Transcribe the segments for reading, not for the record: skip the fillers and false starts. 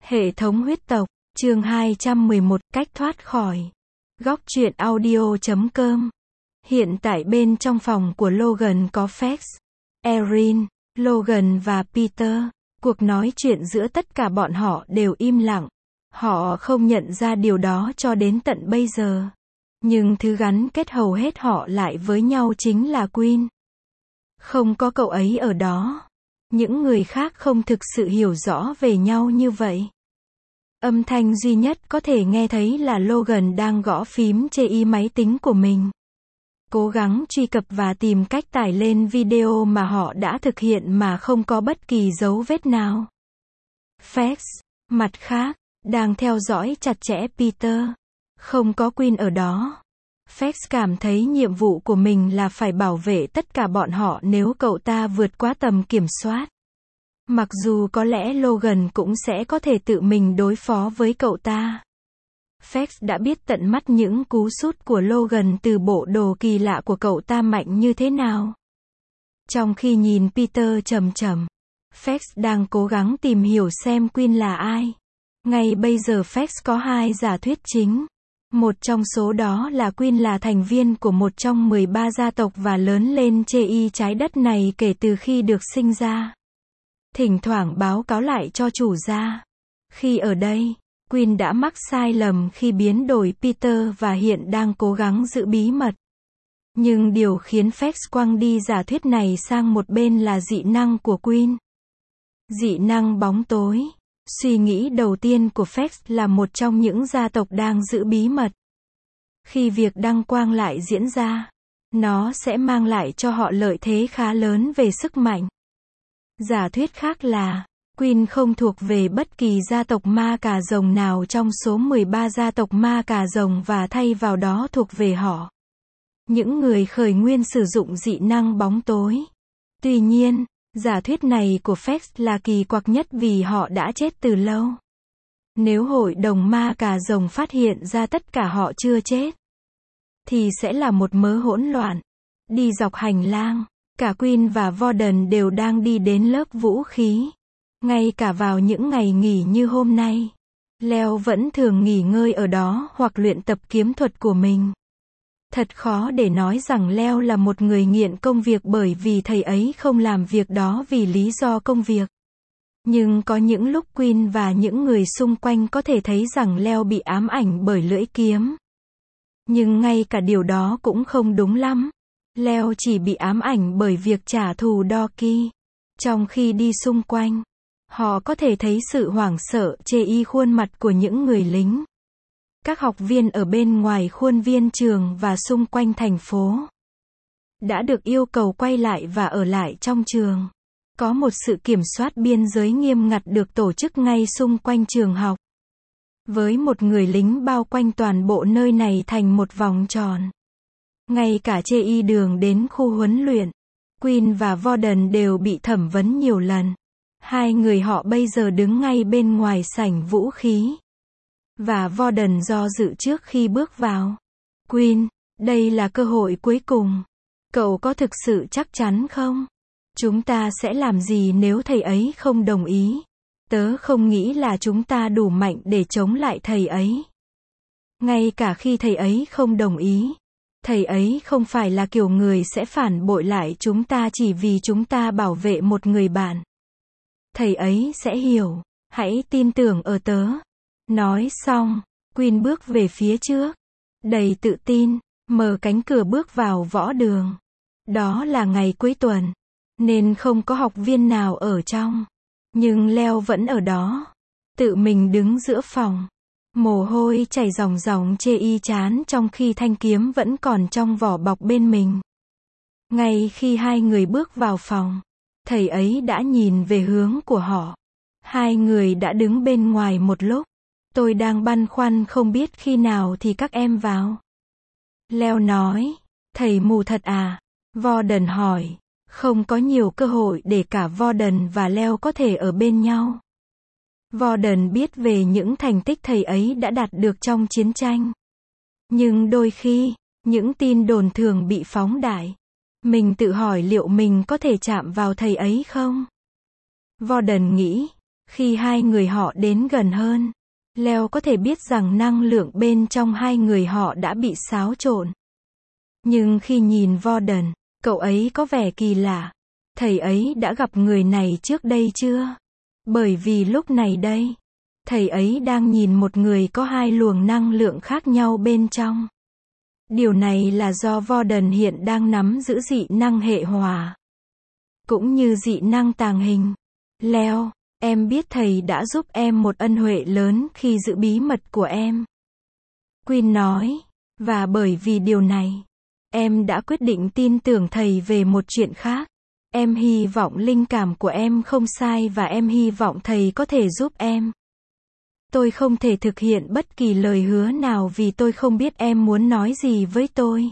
Hệ thống huyết tộc, chương 211, cách thoát khỏi. Góc truyện audio.com. Hiện tại bên trong phòng của Logan có Fax, Erin, Logan và Peter. Cuộc nói chuyện giữa tất cả bọn họ đều im lặng. Họ không nhận ra điều đó cho đến tận bây giờ. Nhưng thứ gắn kết hầu hết họ lại với nhau chính là Quinn. Không có cậu ấy ở đó, những người khác không thực sự hiểu rõ về nhau như vậy. Âm thanh duy nhất có thể nghe thấy là Logan đang gõ phím trên máy tính của mình, cố gắng truy cập và tìm cách tải lên video mà họ đã thực hiện mà không có bất kỳ dấu vết nào. Fax, mặt khác, đang theo dõi chặt chẽ Peter. Không có Quinn ở đó. Fax cảm thấy nhiệm vụ của mình là phải bảo vệ tất cả bọn họ nếu cậu ta vượt quá tầm kiểm soát. Mặc dù có lẽ Logan cũng sẽ có thể tự mình đối phó với cậu ta. Fax đã biết tận mắt những cú sút của Logan từ bộ đồ kỳ lạ của cậu ta mạnh như thế nào. Trong khi nhìn Peter chầm chậm, Fax đang cố gắng tìm hiểu xem Quinn là ai. Ngay bây giờ Fax có hai giả thuyết chính. Một trong số đó là Quinn là thành viên của một trong 13 gia tộc và lớn lên trên trái đất này kể từ khi được sinh ra. Thỉnh thoảng báo cáo lại cho chủ gia. Khi ở đây, Quinn đã mắc sai lầm khi biến đổi Peter và hiện đang cố gắng giữ bí mật. Nhưng điều khiến Fax quăng đi giả thuyết này sang một bên là dị năng của Quinn. Dị năng bóng tối. Suy nghĩ đầu tiên của Fax là một trong những gia tộc đang giữ bí mật. Khi việc đăng quang lại diễn ra, nó sẽ mang lại cho họ lợi thế khá lớn về sức mạnh. Giả thuyết khác là, Quinn không thuộc về bất kỳ gia tộc ma cà rồng nào trong số 13 gia tộc ma cà rồng và thay vào đó thuộc về họ. Những người khởi nguyên sử dụng dị năng bóng tối. Tuy nhiên, giả thuyết này của Fax là kỳ quặc nhất vì họ đã chết từ lâu. Nếu hội đồng ma cà rồng phát hiện ra tất cả họ chưa chết, thì sẽ là một mớ hỗn loạn. Đi dọc hành lang, cả Quinn và Warden đều đang đi đến lớp vũ khí. Ngay cả vào những ngày nghỉ như hôm nay, Leo vẫn thường nghỉ ngơi ở đó hoặc luyện tập kiếm thuật của mình. Thật khó để nói rằng Leo là một người nghiện công việc bởi vì thầy ấy không làm việc đó vì lý do công việc. Nhưng có những lúc Quinn và những người xung quanh có thể thấy rằng Leo bị ám ảnh bởi lưỡi kiếm. Nhưng ngay cả điều đó cũng không đúng lắm. Leo chỉ bị ám ảnh bởi việc trả thù Doki. Trong khi đi xung quanh, họ có thể thấy sự hoảng sợ trên khuôn mặt của những người lính. Các học viên ở bên ngoài khuôn viên trường và xung quanh thành phố đã được yêu cầu quay lại và ở lại trong trường. Có một sự kiểm soát biên giới nghiêm ngặt được tổ chức ngay xung quanh trường học, với một người lính bao quanh toàn bộ nơi này thành một vòng tròn. Ngay cả trên đường đến khu huấn luyện, Quinn và Warden đều bị thẩm vấn nhiều lần. Hai người họ bây giờ đứng ngay bên ngoài sảnh vũ khí. Và Warden do dự trước khi bước vào. Quinn, đây là cơ hội cuối cùng. Cậu có thực sự chắc chắn không? Chúng ta sẽ làm gì nếu thầy ấy không đồng ý? Tớ không nghĩ là chúng ta đủ mạnh để chống lại thầy ấy. Ngay cả khi thầy ấy không đồng ý, thầy ấy không phải là kiểu người sẽ phản bội lại chúng ta chỉ vì chúng ta bảo vệ một người bạn. Thầy ấy sẽ hiểu, hãy tin tưởng ở tớ. Nói xong, Quinn bước về phía trước, đầy tự tin, mở cánh cửa bước vào võ đường. Đó là ngày cuối tuần, nên không có học viên nào ở trong. Nhưng Leo vẫn ở đó, tự mình đứng giữa phòng. Mồ hôi chảy ròng ròng trên trán trong khi thanh kiếm vẫn còn trong vỏ bọc bên mình. Ngay khi hai người bước vào phòng, thầy ấy đã nhìn về hướng của họ. Hai người đã đứng bên ngoài một lúc. Tôi đang băn khoăn không biết khi nào thì các em vào. Leo nói, thầy mù thật à? Warden hỏi. Không có nhiều cơ hội để cả Warden và Leo có thể ở bên nhau. Warden biết về những thành tích thầy ấy đã đạt được trong chiến tranh. Nhưng đôi khi, những tin đồn thường bị phóng đại. Mình tự hỏi liệu mình có thể chạm vào thầy ấy không? Warden nghĩ, Khi hai người họ đến gần hơn, Leo có thể biết rằng năng lượng bên trong hai người họ đã bị xáo trộn. Nhưng khi nhìn Vorden, cậu ấy có vẻ kỳ lạ. Thầy ấy đã gặp người này trước đây chưa? Bởi vì lúc này đây, thầy ấy đang nhìn một người có hai luồng năng lượng khác nhau bên trong. Điều này là do Vorden hiện đang nắm giữ dị năng hệ hỏa, cũng như dị năng tàng hình. Leo, em biết thầy đã giúp em một ân huệ lớn khi giữ bí mật của em. Queen nói, và bởi vì điều này, em đã quyết định tin tưởng thầy về một chuyện khác. Em hy vọng linh cảm của em không sai và em hy vọng thầy có thể giúp em. Tôi không thể thực hiện bất kỳ lời hứa nào vì tôi không biết em muốn nói gì với tôi.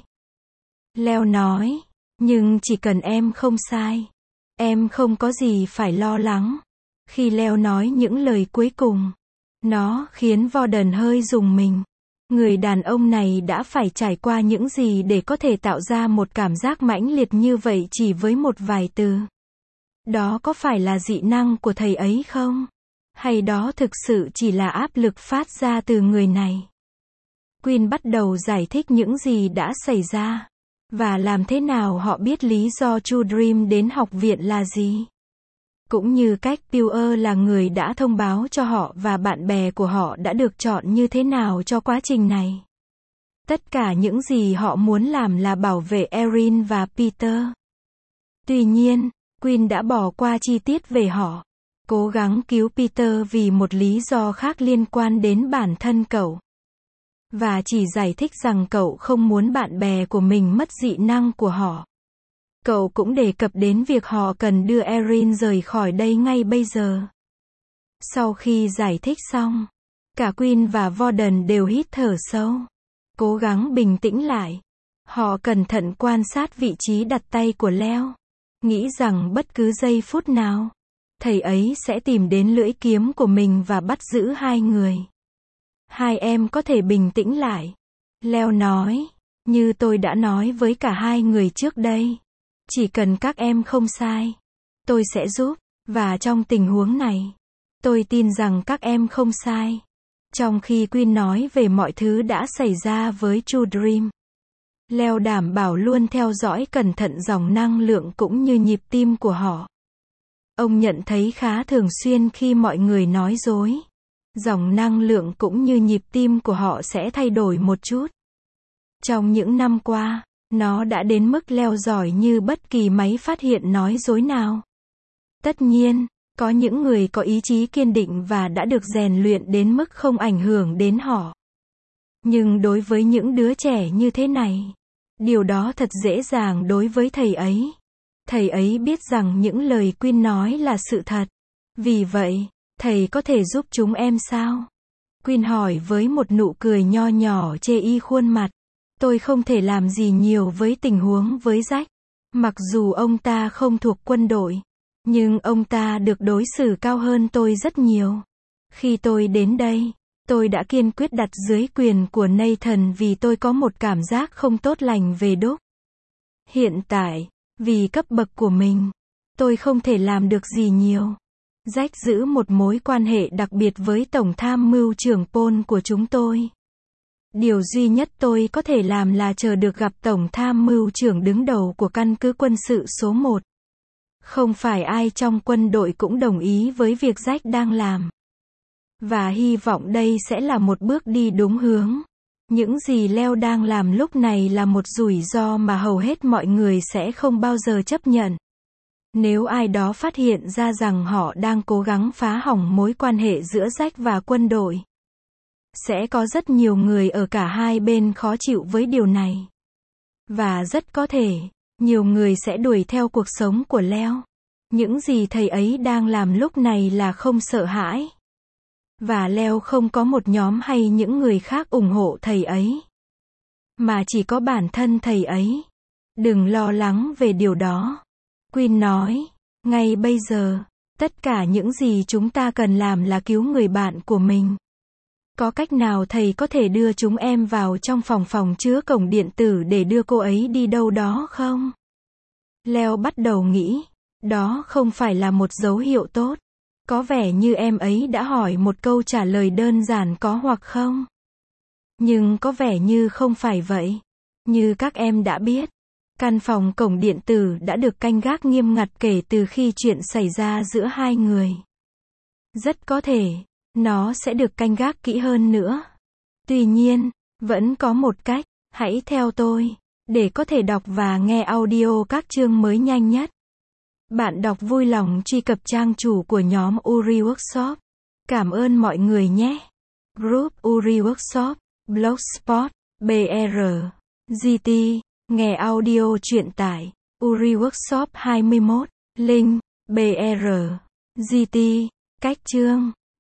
Leo nói, nhưng chỉ cần em không sai, em không có gì phải lo lắng. Khi Leo nói những lời cuối cùng, nó khiến Vorden hơi rùng mình. Người đàn ông này đã phải trải qua những gì để có thể tạo ra một cảm giác mãnh liệt như vậy chỉ với một vài từ. Đó có phải là dị năng của thầy ấy không? Hay đó thực sự chỉ là áp lực phát ra từ người này? Queen bắt đầu giải thích những gì đã xảy ra, và làm thế nào họ biết lý do True Dream đến học viện là gì. Cũng như cách Pure là người đã thông báo cho họ và bạn bè của họ đã được chọn như thế nào cho quá trình này. Tất cả những gì họ muốn làm là bảo vệ Erin và Peter. Tuy nhiên, Queen đã bỏ qua chi tiết về họ. Cố gắng cứu Peter vì một lý do khác liên quan đến bản thân cậu. Và chỉ giải thích rằng cậu không muốn bạn bè của mình mất dị năng của họ. Cậu cũng đề cập đến việc họ cần đưa Erin rời khỏi đây ngay bây giờ. Sau khi giải thích xong, cả Queen và Vorden đều hít thở sâu. Cố gắng bình tĩnh lại. Họ cẩn thận quan sát vị trí đặt tay của Leo. Nghĩ rằng bất cứ giây phút nào, thầy ấy sẽ tìm đến lưỡi kiếm của mình và bắt giữ hai người. Hai em có thể bình tĩnh lại. Leo nói, như tôi đã nói với cả hai người trước đây. Chỉ cần các em không sai, tôi sẽ giúp, và trong tình huống này, tôi tin rằng các em không sai. Trong khi Queen nói về mọi thứ đã xảy ra với True Dream, Leo đảm bảo luôn theo dõi cẩn thận dòng năng lượng cũng như nhịp tim của họ. Ông nhận thấy khá thường xuyên khi mọi người nói dối, dòng năng lượng cũng như nhịp tim của họ sẽ thay đổi một chút. Trong những năm qua, nó đã đến mức Leo giỏi như bất kỳ máy phát hiện nói dối nào. Tất nhiên, có những người có ý chí kiên định và đã được rèn luyện đến mức không ảnh hưởng đến họ. Nhưng đối với những đứa trẻ như thế này, điều đó thật dễ dàng đối với thầy ấy. Thầy ấy biết rằng những lời Queen nói là sự thật. Vì vậy, thầy có thể giúp chúng em sao? Queen hỏi với một nụ cười nho nhỏ chê y khuôn mặt. Tôi không thể làm gì nhiều với tình huống với Jack. Mặc dù ông ta không thuộc quân đội, nhưng ông ta được đối xử cao hơn tôi rất nhiều. Khi tôi đến đây, tôi đã kiên quyết đặt dưới quyền của Nathan vì tôi có một cảm giác không tốt lành về Doug. Hiện tại, vì cấp bậc của mình, tôi không thể làm được gì nhiều. Jack giữ một mối quan hệ đặc biệt với Tổng tham mưu trưởng Paul của chúng tôi. Điều duy nhất tôi có thể làm là chờ được gặp Tổng tham mưu trưởng đứng đầu của căn cứ quân sự số 1. Không phải ai trong quân đội cũng đồng ý với việc Jack đang làm. Và hy vọng đây sẽ là một bước đi đúng hướng. Những gì Leo đang làm lúc này là một rủi ro mà hầu hết mọi người sẽ không bao giờ chấp nhận. Nếu ai đó phát hiện ra rằng họ đang cố gắng phá hỏng mối quan hệ giữa Jack và quân đội, sẽ có rất nhiều người ở cả hai bên khó chịu với điều này. Và rất có thể, nhiều người sẽ đuổi theo cuộc sống của Leo. Những gì thầy ấy đang làm lúc này là không sợ hãi. Và Leo không có một nhóm hay những người khác ủng hộ thầy ấy, mà chỉ có bản thân thầy ấy. Đừng lo lắng về điều đó. Queen nói, ngay bây giờ, tất cả những gì chúng ta cần làm là cứu người bạn của mình. Có cách nào thầy có thể đưa chúng em vào trong phòng chứa cổng điện tử để đưa cô ấy đi đâu đó không? Leo bắt đầu nghĩ, đó không phải là một dấu hiệu tốt. Có vẻ như em ấy đã hỏi một câu trả lời đơn giản có hoặc không. Nhưng có vẻ như không phải vậy. Như các em đã biết, căn phòng cổng điện tử đã được canh gác nghiêm ngặt kể từ khi chuyện xảy ra giữa hai người. Rất có thể, nó sẽ được canh gác kỹ hơn nữa. Tuy nhiên, vẫn có một cách, hãy theo tôi, để có thể đọc và nghe audio các chương mới nhanh nhất. Bạn đọc vui lòng truy cập trang chủ của nhóm Uri Workshop. Cảm ơn mọi người nhé. Group Uri Workshop, Blogspot, BR, GT, nghe audio truyện tải, Uri Workshop 21, link, BR, GT, cách chương.